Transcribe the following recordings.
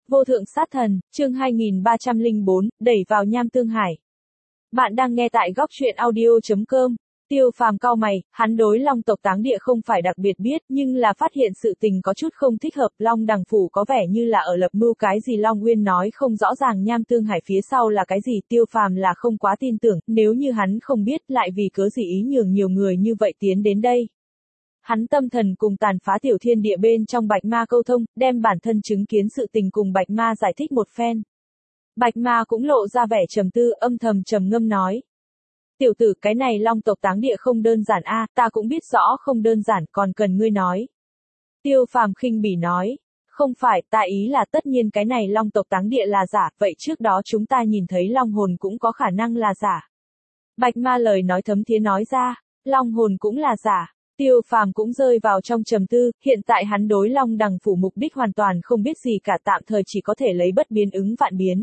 Vô thượng sát thần, chương 2304, đẩy vào nham tương hải. Bạn đang nghe tại góc truyện audio.com. Tiêu Phàm cau mày, hắn đối Long tộc Táng Địa không phải đặc biệt biết, nhưng là phát hiện sự tình có chút không thích hợp. Long Đằng Phủ có vẻ như là ở lập mưu cái gì. Long Nguyên nói không rõ ràng nham tương hải phía sau là cái gì. Tiêu Phàm là không quá tin tưởng, nếu như hắn không biết lại vì cớ gì ý nhường nhiều người như vậy tiến đến đây. Hắn tâm thần cùng tàn phá tiểu thiên địa bên trong Bạch Ma câu thông, đem bản thân chứng kiến sự tình cùng Bạch Ma giải thích một phen. Bạch Ma cũng lộ ra vẻ trầm tư, âm thầm trầm ngâm nói. Tiểu tử, cái này Long tộc Táng Địa không đơn giản a, ta cũng biết rõ không đơn giản, còn cần ngươi nói. Tiêu Phàm khinh bỉ nói. Không phải, ta ý là tất nhiên cái này Long tộc Táng Địa là giả, vậy trước đó chúng ta nhìn thấy Long hồn cũng có khả năng là giả. Bạch Ma lời nói thấm thía nói ra, Long hồn cũng là giả. Tiêu Phàm cũng rơi vào trong trầm tư, hiện tại hắn đối Long Đằng Phủ mục đích hoàn toàn không biết gì cả, tạm thời chỉ có thể lấy bất biến ứng vạn biến.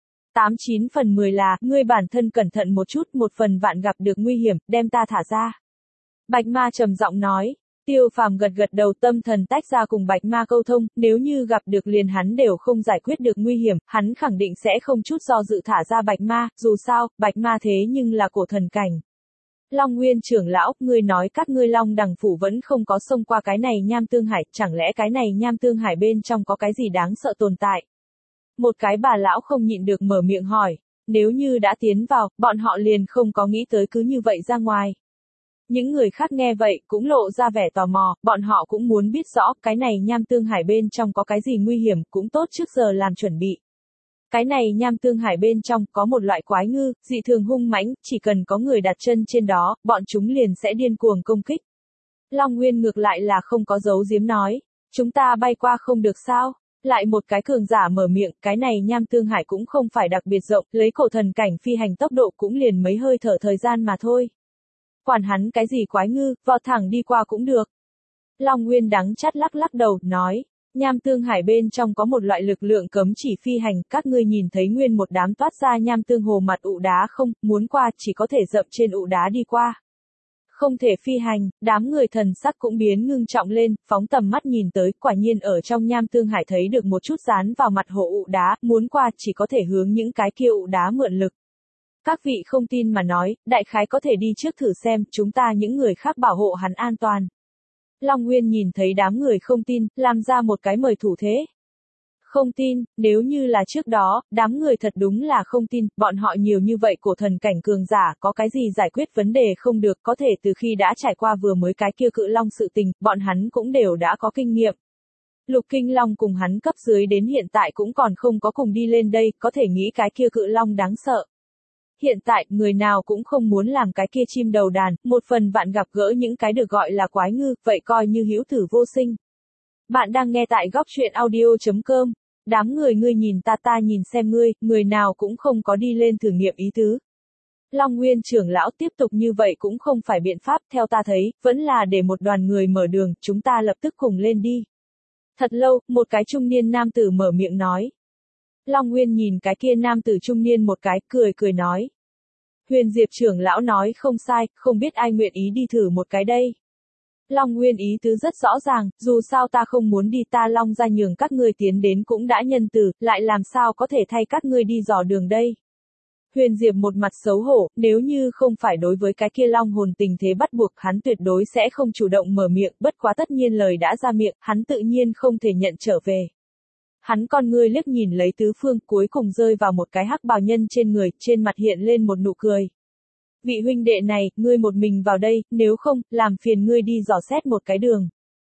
89 phần 10 là, ngươi bản thân cẩn thận một chút, một phần vạn gặp được nguy hiểm, đem ta thả ra. Bạch Ma trầm giọng nói. Tiêu Phàm gật gật đầu, tâm thần tách ra cùng Bạch Ma câu thông, nếu như gặp được liền hắn đều không giải quyết được nguy hiểm, hắn khẳng định sẽ không chút do dự thả ra Bạch Ma, dù sao, Bạch Ma thế nhưng là cổ thần cảnh. Long Nguyên trưởng lão, ngươi nói các ngươi Long Đằng Phủ vẫn không có xông qua cái này nham tương hải, chẳng lẽ cái này nham tương hải bên trong có cái gì đáng sợ tồn tại? Một cái bà lão không nhịn được mở miệng hỏi, nếu như đã tiến vào, bọn họ liền không có nghĩ tới cứ như vậy ra ngoài. Những người khác nghe vậy cũng lộ ra vẻ tò mò, bọn họ cũng muốn biết rõ cái này nham tương hải bên trong có cái gì nguy hiểm, cũng tốt trước giờ làm chuẩn bị. Cái này nham tương hải bên trong có một loại quái ngư, dị thường hung mãnh, chỉ cần có người đặt chân trên đó, bọn chúng liền sẽ điên cuồng công kích. Long Nguyên ngược lại là không có giấu giếm nói, chúng ta bay qua không được sao? Lại một cái cường giả mở miệng, cái này nham tương hải cũng không phải đặc biệt rộng, lấy cổ thần cảnh phi hành tốc độ cũng liền mấy hơi thở thời gian mà thôi. Quản hắn cái gì quái ngư, vọt thẳng đi qua cũng được. Long Nguyên đắng chát lắc lắc đầu, nói. Nham tương hải bên trong có một loại lực lượng cấm chỉ phi hành, các ngươi nhìn thấy nguyên một đám toát ra nham tương hồ mặt ụ đá không, muốn qua chỉ có thể dậm trên ụ đá đi qua. Không thể phi hành, đám người thần sắc cũng biến ngưng trọng lên, phóng tầm mắt nhìn tới, quả nhiên ở trong nham tương hải thấy được một chút dán vào mặt hồ ụ đá, muốn qua chỉ có thể hướng những cái kia ụ đá mượn lực. Các vị không tin mà nói, đại khái có thể đi trước thử xem, chúng ta những người khác bảo hộ hắn an toàn. Long Nguyên nhìn thấy đám người không tin, làm ra một cái mời thủ thế. Không tin, nếu như là trước đó, đám người thật đúng là không tin, bọn họ nhiều như vậy cổ thần cảnh cường giả, có cái gì giải quyết vấn đề không được, có thể từ khi đã trải qua vừa mới cái kia cự long sự tình, bọn hắn cũng đều đã có kinh nghiệm. Lục Kinh Long cùng hắn cấp dưới đến hiện tại cũng còn không có cùng đi lên đây, có thể nghĩ cái kia cự long đáng sợ. Hiện tại, người nào cũng không muốn làm cái kia chim đầu đàn, một phần vạn gặp gỡ những cái được gọi là quái ngư, vậy coi như hữu tử vô sinh. Bạn đang nghe tại góc truyện audio.com. Đám người ngươi nhìn ta nhìn xem ngươi, người nào cũng không có đi lên thử nghiệm ý tứ. Long Nguyên trưởng lão tiếp tục như vậy cũng không phải biện pháp, theo ta thấy, vẫn là để một đoàn người mở đường, chúng ta lập tức cùng lên đi. Thật lâu, một cái trung niên nam tử mở miệng nói. Long Nguyên nhìn cái kia nam tử trung niên một cái, cười nói. Huyền Diệp trưởng lão nói không sai, không biết ai nguyện ý đi thử một cái đây. Long Nguyên ý tứ rất rõ ràng, dù sao ta không muốn đi, ta Long ra nhường các ngươi tiến đến cũng đã nhân từ, lại làm sao có thể thay các ngươi đi dò đường đây. Huyền Diệp một mặt xấu hổ, nếu như không phải đối với cái kia Long hồn tình thế bắt buộc, hắn tuyệt đối sẽ không chủ động mở miệng, bất quá tất nhiên lời đã ra miệng, hắn tự nhiên không thể nhận trở về. Hắn con ngươi liếc nhìn lấy tứ phương, cuối cùng rơi vào một cái hắc bào nhân trên người, trên mặt hiện lên một nụ cười. Vị huynh đệ này, ngươi một mình vào đây, nếu không, làm phiền ngươi đi dò xét một cái đường.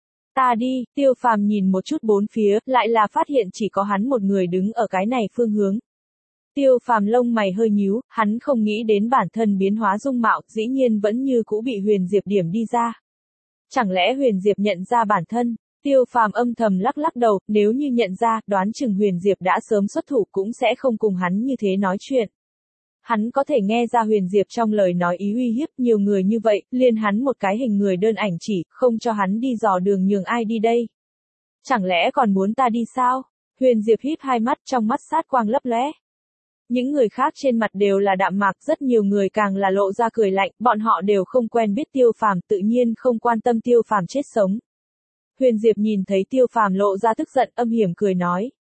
Ta đi, Tiêu Phàm nhìn một chút bốn phía, lại là phát hiện chỉ có hắn một người đứng ở cái này phương hướng. Tiêu Phàm lông mày hơi nhíu, hắn không nghĩ đến bản thân biến hóa dung mạo, dĩ nhiên vẫn như cũ bị Huyền Diệp điểm đi ra. Chẳng lẽ Huyền Diệp nhận ra bản thân? Tiêu Phàm âm thầm lắc lắc đầu, nếu như nhận ra, đoán chừng Huyền Diệp đã sớm xuất thủ cũng sẽ không cùng hắn như thế nói chuyện. Hắn có thể nghe ra Huyền Diệp trong lời nói ý uy hiếp nhiều người như vậy, liền hắn một cái hình người đơn ảnh chỉ, không cho hắn đi dò đường nhường ai đi đây. Chẳng lẽ còn muốn ta đi sao? Huyền Diệp híp hai mắt, trong mắt sát quang lấp lóe. Những người khác trên mặt đều là đạm mạc, rất nhiều người càng là lộ ra cười lạnh, bọn họ đều không quen biết Tiêu Phàm, tự nhiên không quan tâm Tiêu Phàm chết sống. Huyền Diệp nhìn thấy Tiêu Phàm lộ ra tức giận, âm hiểm cười nói.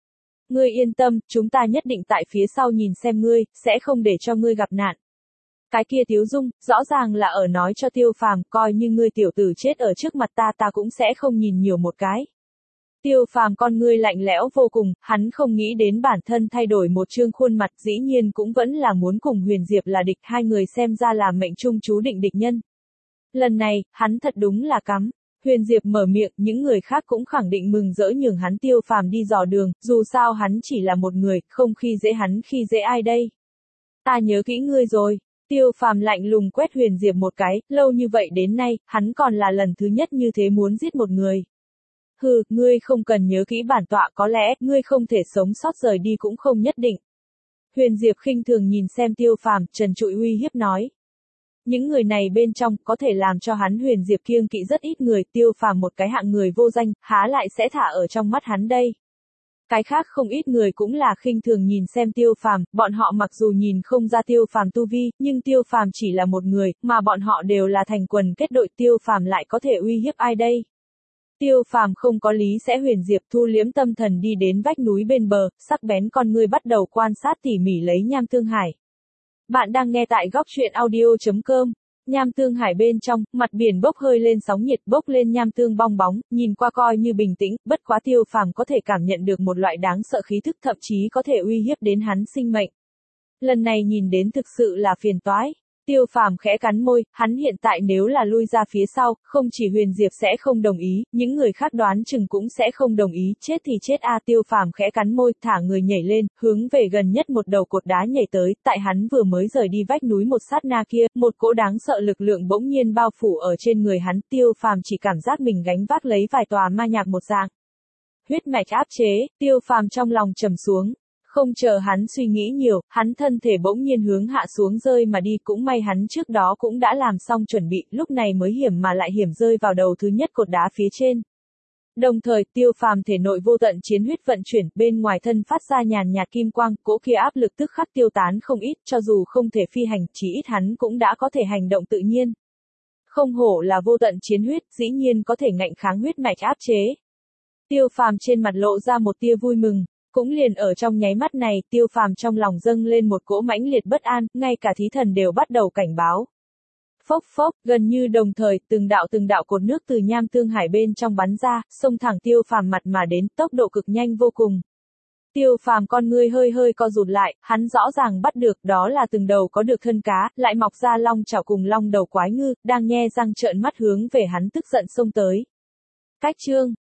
Ngươi yên tâm, chúng ta nhất định tại phía sau nhìn xem ngươi, sẽ không để cho ngươi gặp nạn. Cái kia Tiếu Dung, rõ ràng là ở nói cho Tiêu Phàm, coi như ngươi tiểu tử chết ở trước mặt ta cũng sẽ không nhìn nhiều một cái. Tiêu Phàm con ngươi lạnh lẽo vô cùng, hắn không nghĩ đến bản thân thay đổi một trương khuôn mặt, dĩ nhiên cũng vẫn là muốn cùng Huyền Diệp là địch, hai người xem ra là mệnh trung chú định địch nhân. Lần này, hắn thật đúng là cắm. Huyền Diệp mở miệng, những người khác cũng khẳng định mừng rỡ nhường hắn Tiêu Phàm đi dò đường, dù sao hắn chỉ là một người, không khi dễ hắn khi dễ ai đây. Ta nhớ kỹ ngươi rồi. Tiêu Phàm lạnh lùng quét Huyền Diệp một cái, lâu như vậy đến nay, hắn còn là lần thứ nhất như thế muốn giết một người. Hừ, ngươi không cần nhớ kỹ bản tọa, có lẽ, ngươi không thể sống sót rời đi cũng không nhất định. Huyền Diệp khinh thường nhìn xem Tiêu Phàm, trần trụi uy hiếp nói. Những người này bên trong, có thể làm cho hắn Huyền Diệp kiêng kỵ rất ít người, Tiêu Phàm một cái hạng người vô danh, há lại sẽ thả ở trong mắt hắn đây. Cái khác không ít người cũng là khinh thường nhìn xem Tiêu Phàm, bọn họ mặc dù nhìn không ra Tiêu Phàm tu vi, nhưng Tiêu Phàm chỉ là một người, mà bọn họ đều là thành quần kết đội, Tiêu Phàm lại có thể uy hiếp ai đây? Tiêu Phàm không có lý sẽ. Huyền Diệp thu liếm tâm thần đi đến vách núi bên bờ, sắc bén con ngươi bắt đầu quan sát tỉ mỉ lấy Nham Tương Hải. Bạn đang nghe tại góc truyện audio.com. Nham Tương Hải bên trong, mặt biển bốc hơi lên sóng nhiệt, bốc lên nham tương bong bóng, nhìn qua coi như bình tĩnh, bất quá Tiêu Phàm có thể cảm nhận được một loại đáng sợ khí thức, thậm chí có thể uy hiếp đến hắn sinh mệnh. Lần này nhìn đến thực sự là phiền toái. Tiêu Phàm khẽ cắn môi, hắn hiện tại nếu là lui ra phía sau, không chỉ Huyền Diệp sẽ không đồng ý, những người khác đoán chừng cũng sẽ không đồng ý, chết thì chết a. Tiêu Phàm khẽ cắn môi, thả người nhảy lên, hướng về gần nhất một đầu cột đá nhảy tới, tại hắn vừa mới rời đi vách núi một sát na kia, một cỗ đáng sợ lực lượng bỗng nhiên bao phủ ở trên người hắn, Tiêu Phàm chỉ cảm giác mình gánh vác lấy vài tòa ma nhạc một dạng. Huyết mạch áp chế, Tiêu Phàm trong lòng trầm xuống. Không chờ hắn suy nghĩ nhiều, hắn thân thể bỗng nhiên hướng hạ xuống rơi mà đi, cũng may hắn trước đó cũng đã làm xong chuẩn bị, lúc này mới hiểm mà lại hiểm rơi vào đầu thứ nhất cột đá phía trên. Đồng thời, Tiêu Phàm thể nội vô tận chiến huyết vận chuyển, bên ngoài thân phát ra nhàn nhạt kim quang, cỗ kia áp lực tức khắc tiêu tán không ít, cho dù không thể phi hành, chỉ ít hắn cũng đã có thể hành động tự nhiên. Không hổ là vô tận chiến huyết, dĩ nhiên có thể ngạnh kháng huyết mạch áp chế. Tiêu Phàm trên mặt lộ ra một tia vui mừng. Cũng liền ở trong nháy mắt này, Tiêu Phàm trong lòng dâng lên một cỗ mãnh liệt bất an, ngay cả thí thần đều bắt đầu cảnh báo. Phốc phốc, gần như đồng thời, từng đạo cột nước từ Nham Tương Hải bên trong bắn ra, xông thẳng Tiêu Phàm mặt mà đến, tốc độ cực nhanh vô cùng. Tiêu Phàm con ngươi hơi co rụt lại, hắn rõ ràng bắt được, đó là từng đầu có được thân cá, lại mọc ra long chảo cùng long đầu quái ngư, đang nhe răng trợn mắt hướng về hắn tức giận xông tới. Cách chương